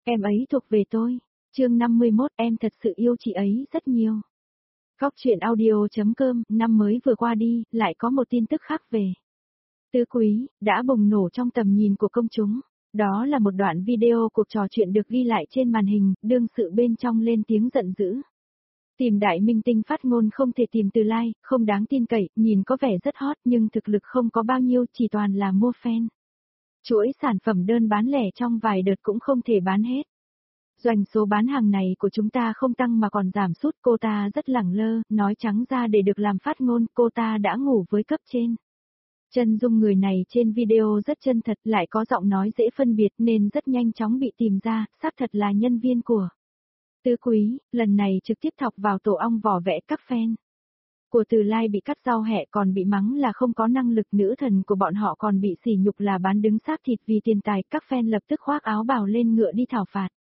Em ấy thuộc về tôi. Chương 51, em thật sự yêu chị ấy rất nhiều. Góc truyện audio.com, năm mới vừa qua đi, lại có một tin tức khác về. Tứ Quý, đã bùng nổ trong tầm nhìn của công chúng. Đó là một đoạn video cuộc trò chuyện được ghi lại trên màn hình, đương sự bên trong lên tiếng giận dữ. Tìm đại minh tinh phát ngôn không thể tìm từ like, không đáng tin cậy, nhìn có vẻ rất hot nhưng thực lực không có bao nhiêu, chỉ toàn là mua fan. Chuỗi sản phẩm đơn bán lẻ trong vài đợt cũng không thể bán hết. Doanh số bán hàng này của chúng ta không tăng mà còn giảm sút, cô ta rất lẳng lơ, nói trắng ra để được làm phát ngôn, cô ta đã ngủ với cấp trên. Chân dung người này trên video rất chân thật, lại có giọng nói dễ phân biệt nên rất nhanh chóng bị tìm ra, xác thật là nhân viên của Tứ Quý, lần này trực tiếp thọc vào tổ ong vỏ vẽ các fan. Của Từ Lai bị cắt rau hẹ còn bị mắng là không có năng lực, nữ thần của bọn họ còn bị sỉ nhục là bán đứng xác thịt vì tiền tài, các fan lập tức khoác áo bào lên ngựa đi thảo phạt.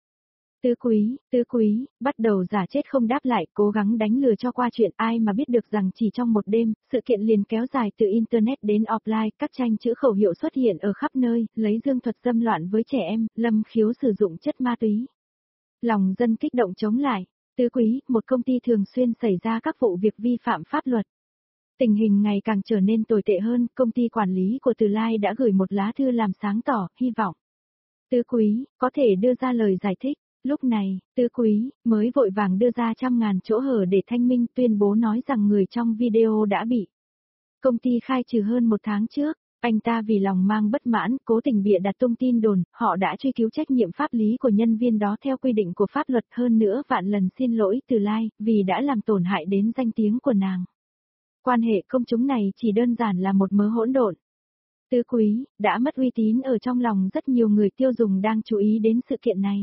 Tứ Quý, bắt đầu giả chết không đáp lại, cố gắng đánh lừa cho qua chuyện, ai mà biết được rằng chỉ trong một đêm, sự kiện liền kéo dài từ Internet đến offline, các tranh chữ khẩu hiệu xuất hiện ở khắp nơi, lấy dương thuật dâm loạn với trẻ em, Lâm Khiếu sử dụng chất ma túy. Lòng dân kích động chống lại. Tứ Quý, một công ty thường xuyên xảy ra các vụ việc vi phạm pháp luật. Tình hình ngày càng trở nên tồi tệ hơn, công ty quản lý của Từ Lai đã gửi một lá thư làm sáng tỏ, hy vọng Tứ Quý có thể đưa ra lời giải thích. Lúc này, Tứ Quý mới vội vàng đưa ra trăm ngàn chỗ hở để thanh minh, tuyên bố nói rằng người trong video đã bị công ty khai trừ hơn một tháng trước. Anh ta vì lòng mang bất mãn, cố tình bịa đặt tung tin đồn, họ đã truy cứu trách nhiệm pháp lý của nhân viên đó theo quy định của pháp luật, hơn nữa vạn lần xin lỗi Từ Lai, vì đã làm tổn hại đến danh tiếng của nàng. Quan hệ công chúng này chỉ đơn giản là một mớ hỗn độn. Tứ Quý đã mất uy tín ở trong lòng rất nhiều người tiêu dùng đang chú ý đến sự kiện này.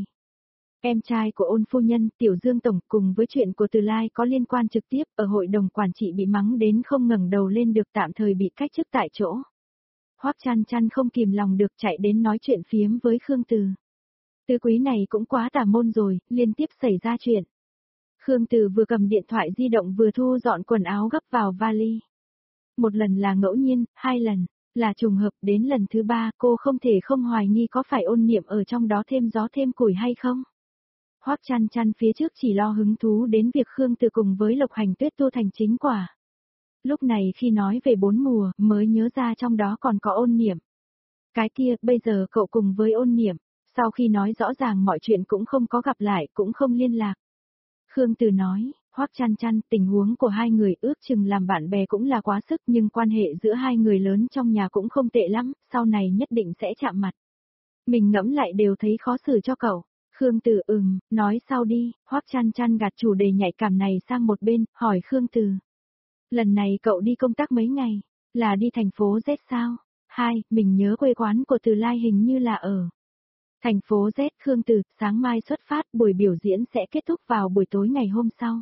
Em trai của Ôn phu nhân, Tiểu Dương tổng, cùng với chuyện của Từ Lai có liên quan trực tiếp, ở hội đồng quản trị bị mắng đến không ngẩng đầu lên được, tạm thời bị cách chức tại chỗ. Hoắc Chăn Chăn không kìm lòng được chạy đến nói chuyện phiếm với Khương Từ. Tứ Quý này cũng quá tà môn rồi, liên tiếp xảy ra chuyện. Khương Từ vừa cầm điện thoại di động vừa thu dọn quần áo gấp vào vali. Một lần là ngẫu nhiên, hai lần là trùng hợp, đến lần thứ ba cô không thể không hoài nghi có phải Ôn Niệm ở trong đó thêm gió thêm củi hay không. Hoắc Chăn Chăn phía trước chỉ lo hứng thú đến việc Khương Từ cùng với Lộc Hành Tuyết tu thành chính quả. Lúc này khi nói về 4 mùa, mới nhớ ra trong đó còn có Ôn Niệm. Cái kia, bây giờ cậu cùng với Ôn Niệm, sau khi nói rõ ràng mọi chuyện cũng không có gặp lại, cũng không liên lạc. Khương Từ nói, Hoắc Chăn Chăn, tình huống của hai người ước chừng làm bạn bè cũng là quá sức, nhưng quan hệ giữa hai người lớn trong nhà cũng không tệ lắm, sau này nhất định sẽ chạm mặt. Mình ngẫm lại đều thấy khó xử cho cậu. Khương Từ nói sau đi. Hoắc Chăn Chăn gạt chủ đề nhạy cảm này sang một bên, hỏi Khương Từ. Lần này cậu đi công tác mấy ngày? Là đi thành phố Z sao? Mình nhớ quê quán của Từ Lai hình như là ở thành phố Z. Khương Từ, sáng mai xuất phát, buổi biểu diễn sẽ kết thúc vào buổi tối ngày hôm sau.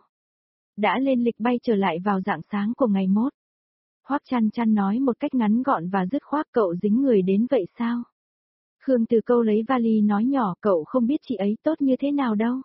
Đã lên lịch bay trở lại vào rạng sáng của ngày mốt. Hoắc Chăn Chăn nói một cách ngắn gọn và dứt khoát, cậu dính người đến vậy sao? Khương Từ câu lấy vali nói nhỏ, cậu không biết chị ấy tốt như thế nào đâu.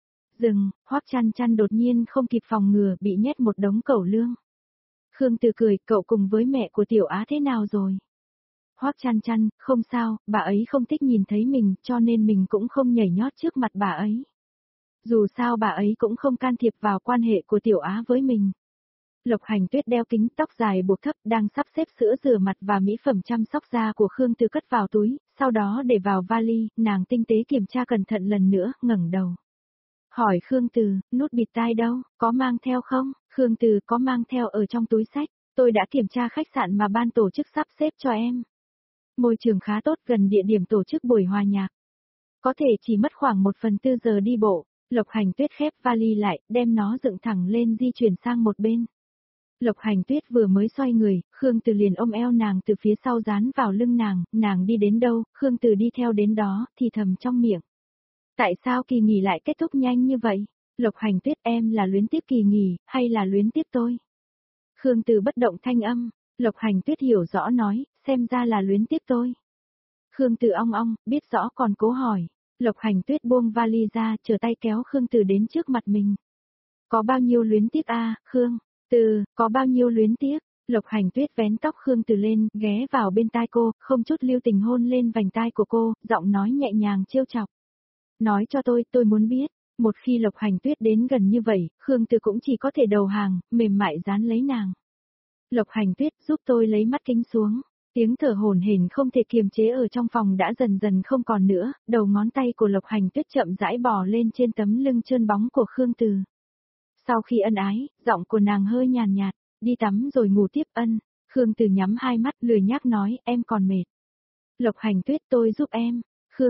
Hoắc Chăn Chăn đột nhiên không kịp phòng ngừa, bị nhét một đống cẩu lương. Khương Từ cười, cậu cùng với mẹ của Tiểu Á thế nào rồi? Hoắc Chăn Chăn, không sao, bà ấy không thích nhìn thấy mình, cho nên mình cũng không nhảy nhót trước mặt bà ấy. Dù sao bà ấy cũng không can thiệp vào quan hệ của Tiểu Á với mình. Lộc Hành Tuyết đeo kính, tóc dài buộc thấp, đang sắp xếp sữa rửa mặt và mỹ phẩm chăm sóc da của Khương Từ cất vào túi, sau đó để vào vali, nàng tinh tế kiểm tra cẩn thận lần nữa, ngẩng đầu. Hỏi Khương Từ, nút bịt tai đâu, có mang theo không? Khương Từ, có mang theo ở trong túi xách, tôi đã kiểm tra khách sạn mà ban tổ chức sắp xếp cho em. Môi trường khá tốt, gần địa điểm tổ chức buổi hòa nhạc. Có thể chỉ mất khoảng 1/4 giờ đi bộ. Lộc Hành Tuyết khép vali lại, đem nó dựng thẳng lên di chuyển sang một bên. Lộc Hành Tuyết vừa mới xoay người, Khương Từ liền ôm eo nàng từ phía sau dán vào lưng nàng đi đến đâu, Khương Từ đi theo đến đó, thì thầm trong miệng. Tại sao kỳ nghỉ lại kết thúc nhanh như vậy? Lộc Hành Tuyết, em là luyến tiếc kỳ nghỉ, hay là luyến tiếc tôi? Khương Từ bất động thanh âm. Lộc Hành Tuyết hiểu rõ nói, xem ra là luyến tiếc tôi. Khương Từ ong ong, biết rõ còn cố hỏi. Lộc Hành Tuyết buông vali ra, trở tay kéo Khương Từ đến trước mặt mình. Có bao nhiêu luyến tiếc Khương Từ, có bao nhiêu luyến tiếc? Lộc Hành Tuyết vén tóc Khương Từ lên, ghé vào bên tai cô, không chút lưu tình hôn lên vành tai của cô, giọng nói nhẹ nhàng trêu chọc. Nói cho tôi muốn biết. Một khi Lộc Hành Tuyết đến gần như vậy, Khương Từ cũng chỉ có thể đầu hàng, mềm mại dán lấy nàng. Lộc Hành Tuyết giúp tôi lấy mắt kính xuống. Tiếng thở hổn hển không thể kiềm chế ở trong phòng đã dần dần không còn nữa, đầu ngón tay của Lộc Hành Tuyết chậm rãi bò lên trên tấm lưng trơn bóng của Khương Từ. Sau khi ân ái, giọng của nàng hơi nhàn nhạt, đi tắm rồi ngủ tiếp ân. Khương Từ nhắm hai mắt lười nhác nói, em còn mệt. Lộc Hành Tuyết tôi giúp em.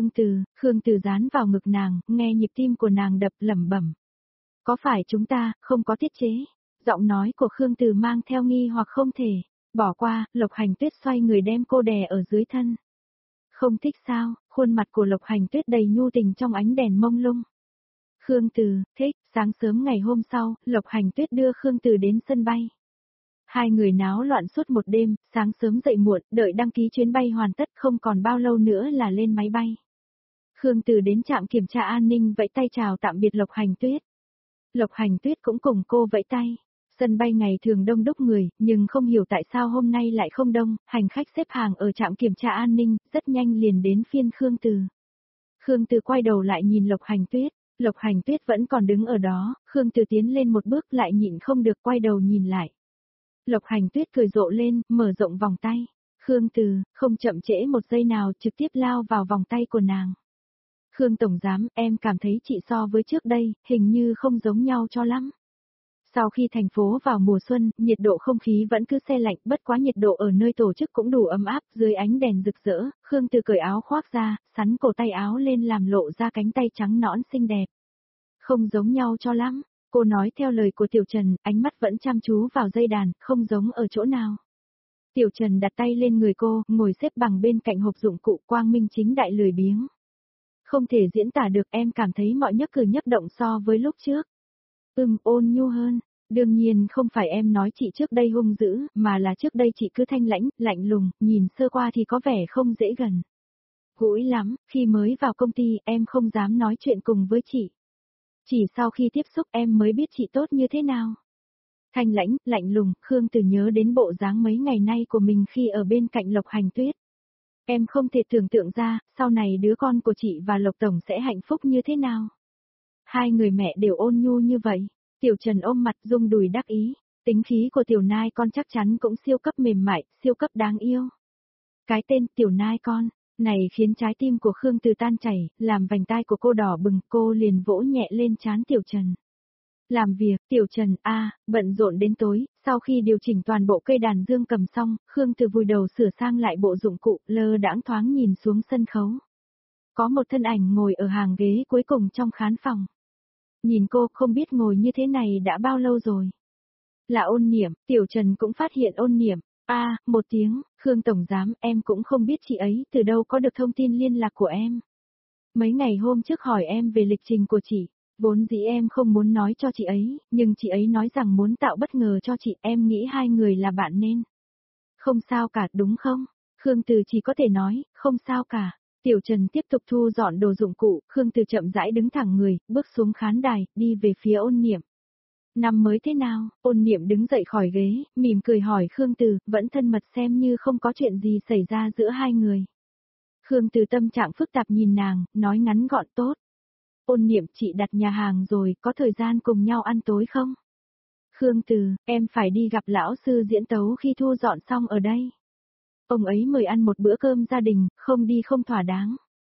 Khương Từ dán vào ngực nàng, nghe nhịp tim của nàng đập lẩm bẩm. Có phải chúng ta không có tiết chế? Giọng nói của Khương Từ mang theo nghi hoặc không thể. Bỏ qua, Lộc Hành Tuyết xoay người đem cô đè ở dưới thân. Không thích sao? Khuôn mặt của Lộc Hành Tuyết đầy nhu tình trong ánh đèn mông lung. Khương Từ, thích. Sáng sớm ngày hôm sau, Lộc Hành Tuyết đưa Khương Từ đến sân bay. Hai người náo loạn suốt một đêm, sáng sớm dậy muộn, đợi đăng ký chuyến bay hoàn tất không còn bao lâu nữa là lên máy bay. Khương Từ đến trạm kiểm tra an ninh vẫy tay chào tạm biệt Lộc Hành Tuyết. Lộc Hành Tuyết cũng cùng cô vẫy tay. Sân bay ngày thường đông đúc người, nhưng không hiểu tại sao hôm nay lại không đông, hành khách xếp hàng ở trạm kiểm tra an ninh, rất nhanh liền đến phiên Khương Từ. Khương Từ quay đầu lại nhìn Lộc Hành Tuyết, Lộc Hành Tuyết vẫn còn đứng ở đó, Khương Từ tiến lên một bước lại nhịn không được quay đầu nhìn lại. Lộc Hành Tuyết cười rộ lên, mở rộng vòng tay. Khương Từ, không chậm trễ một giây nào trực tiếp lao vào vòng tay của nàng. Khương Tổng Giám, em cảm thấy chị so với trước đây, hình như không giống nhau cho lắm. Sau khi thành phố vào mùa xuân, nhiệt độ không khí vẫn cứ se lạnh, bất quá nhiệt độ ở nơi tổ chức cũng đủ ấm áp, dưới ánh đèn rực rỡ, Khương Từ cởi áo khoác ra, sắn cổ tay áo lên làm lộ ra cánh tay trắng nõn xinh đẹp. Không giống nhau cho lắm, cô nói theo lời của Tiểu Trần, ánh mắt vẫn chăm chú vào dây đàn, không giống ở chỗ nào. Tiểu Trần đặt tay lên người cô, ngồi xếp bằng bên cạnh hộp dụng cụ quang minh chính đại lười biếng. Không thể diễn tả được, em cảm thấy mọi nhấc cử nhấc động so với lúc trước. Ôn nhu hơn. Đương nhiên không phải em nói chị trước đây hung dữ, mà là trước đây chị cứ thanh lãnh, lạnh lùng, nhìn sơ qua thì có vẻ không dễ gần. Gũi lắm, khi mới vào công ty em không dám nói chuyện cùng với chị. Chỉ sau khi tiếp xúc em mới biết chị tốt như thế nào. Thanh lãnh, lạnh lùng, Khương Từ nhớ đến bộ dáng mấy ngày nay của mình khi ở bên cạnh Lộc Hành Tuyết. Em không thể tưởng tượng ra, sau này đứa con của chị và Lộc Tổng sẽ hạnh phúc như thế nào. Hai người mẹ đều ôn nhu như vậy. Tiểu Trần ôm mặt rung đùi đắc ý, tính khí của Tiểu Nai con chắc chắn cũng siêu cấp mềm mại, siêu cấp đáng yêu. Cái tên Tiểu Nai con, này khiến trái tim của Khương Từ tan chảy, làm vành tai của cô đỏ bừng, cô liền vỗ nhẹ lên trán Tiểu Trần. Làm việc, Tiểu Trần, bận rộn đến tối, sau khi điều chỉnh toàn bộ cây đàn dương cầm xong, Khương Từ vùi đầu sửa sang lại bộ dụng cụ, lơ đãng thoáng nhìn xuống sân khấu. Có một thân ảnh ngồi ở hàng ghế cuối cùng trong khán phòng. Nhìn cô không biết ngồi như thế này đã bao lâu rồi. Là Ôn Niệm, Tiểu Trần cũng phát hiện Ôn Niệm. Một tiếng, Khương Tổng Giám, em cũng không biết chị ấy từ đâu có được thông tin liên lạc của em. Mấy ngày hôm trước hỏi em về lịch trình của chị, vốn dĩ em không muốn nói cho chị ấy, nhưng chị ấy nói rằng muốn tạo bất ngờ cho chị, em nghĩ hai người là bạn nên. Không sao cả đúng không? Khương Từ chỉ có thể nói, không sao cả. Tiểu Trần tiếp tục thu dọn đồ dụng cụ, Khương Từ chậm rãi đứng thẳng người, bước xuống khán đài, đi về phía Ôn Niệm. Năm mới thế nào? Ôn Niệm đứng dậy khỏi ghế, mỉm cười hỏi Khương Từ, vẫn thân mật xem như không có chuyện gì xảy ra giữa hai người. Khương Từ tâm trạng phức tạp nhìn nàng, nói ngắn gọn tốt. Ôn Niệm, chị đặt nhà hàng rồi, có thời gian cùng nhau ăn tối không? Khương Từ, em phải đi gặp lão sư diễn tấu khi thu dọn xong ở đây. Ông ấy mời ăn một bữa cơm gia đình, không đi không thỏa đáng.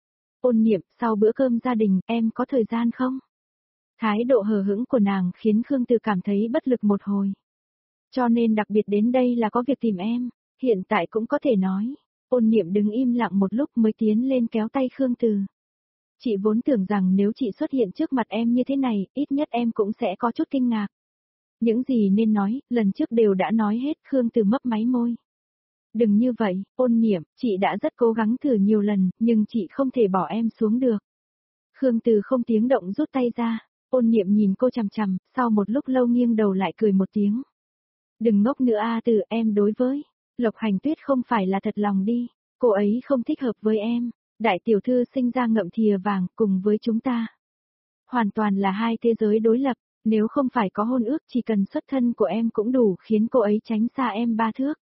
Ôn Niệm, sau bữa cơm gia đình, em có thời gian không? Thái độ hờ hững của nàng khiến Khương Từ cảm thấy bất lực một hồi. Cho nên đặc biệt đến đây là có việc tìm em, hiện tại cũng có thể nói. Ôn Niệm đứng im lặng một lúc mới tiến lên kéo tay Khương Từ. Chị vốn tưởng rằng nếu chị xuất hiện trước mặt em như thế này, ít nhất em cũng sẽ có chút kinh ngạc. Những gì nên nói, lần trước đều đã nói hết, Khương Từ mấp máy môi. Đừng như vậy, Ôn Niệm, chị đã rất cố gắng thử nhiều lần, nhưng chị không thể bỏ em xuống được. Khương Từ không tiếng động rút tay ra, Ôn Niệm nhìn cô chằm chằm, sau một lúc lâu nghiêng đầu lại cười một tiếng. Đừng ngốc nữa Từ, em đối với Lộc Hành Tuyết không phải là thật lòng đi, cô ấy không thích hợp với em, đại tiểu thư sinh ra ngậm thìa vàng cùng với chúng ta. Hoàn toàn là hai thế giới đối lập, nếu không phải có hôn ước chỉ cần xuất thân của em cũng đủ khiến cô ấy tránh xa em 3 thước.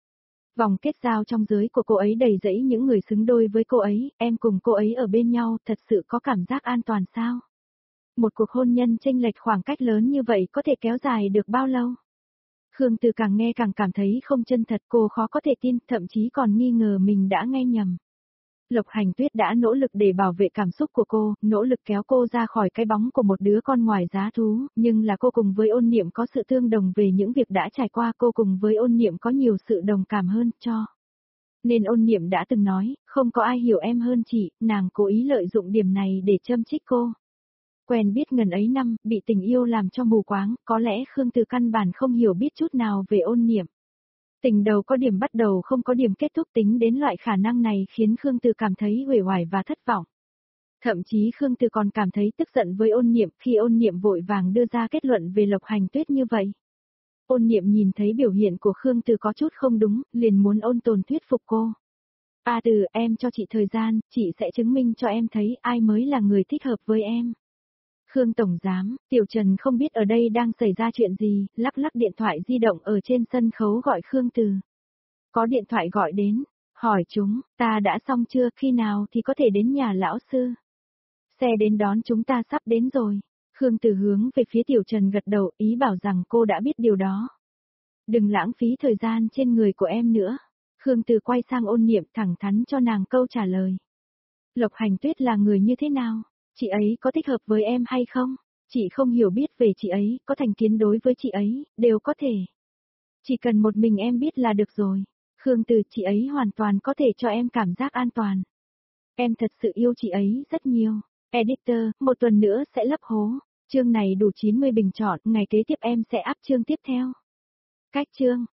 Vòng kết giao trong giới của cô ấy đầy rẫy những người xứng đôi với cô ấy, em cùng cô ấy ở bên nhau thật sự có cảm giác an toàn sao? Một cuộc hôn nhân chênh lệch khoảng cách lớn như vậy có thể kéo dài được bao lâu? Khương Từ càng nghe càng cảm thấy không chân thật, cô khó có thể tin, thậm chí còn nghi ngờ mình đã nghe nhầm. Lộc Hành Tuyết đã nỗ lực để bảo vệ cảm xúc của cô, nỗ lực kéo cô ra khỏi cái bóng của một đứa con ngoài giá thú, nhưng là cô cùng với Ôn Niệm có sự tương đồng về những việc đã trải qua, cô cùng với Ôn Niệm có nhiều sự đồng cảm hơn, nên Ôn Niệm đã từng nói, không có ai hiểu em hơn chị, nàng cố ý lợi dụng điểm này để châm chích cô. Quen biết ngần ấy năm, bị tình yêu làm cho mù quáng, có lẽ Khương Từ căn bản không hiểu biết chút nào về Ôn Niệm. Tình đầu có điểm bắt đầu không có điểm kết thúc, tính đến loại khả năng này khiến Khương Từ cảm thấy uể oải và thất vọng. Thậm chí Khương Từ còn cảm thấy tức giận với Ôn Niệm khi Ôn Niệm vội vàng đưa ra kết luận về Lộc Hành Tuyết như vậy. Ôn Niệm nhìn thấy biểu hiện của Khương Từ có chút không đúng, liền muốn ôn tồn thuyết phục cô. Từ, em cho chị thời gian, chị sẽ chứng minh cho em thấy ai mới là người thích hợp với em. Khương Tổng Giám, Tiểu Trần không biết ở đây đang xảy ra chuyện gì, lắc lắc điện thoại di động ở trên sân khấu gọi Khương Từ. Có điện thoại gọi đến, hỏi chúng, ta đã xong chưa, khi nào thì có thể đến nhà lão sư. Xe đến đón chúng ta sắp đến rồi. Khương Từ hướng về phía Tiểu Trần gật đầu, ý bảo rằng cô đã biết điều đó. Đừng lãng phí thời gian trên người của em nữa. Khương Từ quay sang Ôn Niệm thẳng thắn cho nàng câu trả lời. Lộc Hành Tuyết là người như thế nào? Chị ấy có thích hợp với em hay không? Chị không hiểu biết về chị ấy, có thành kiến đối với chị ấy, đều có thể. Chỉ cần một mình em biết là được rồi. Khương Từ, chị ấy hoàn toàn có thể cho em cảm giác an toàn. Em thật sự yêu chị ấy rất nhiều. Editor, một tuần nữa sẽ lấp hố. Chương này đủ 90 bình chọn, ngày kế tiếp em sẽ up chương tiếp theo. Cách chương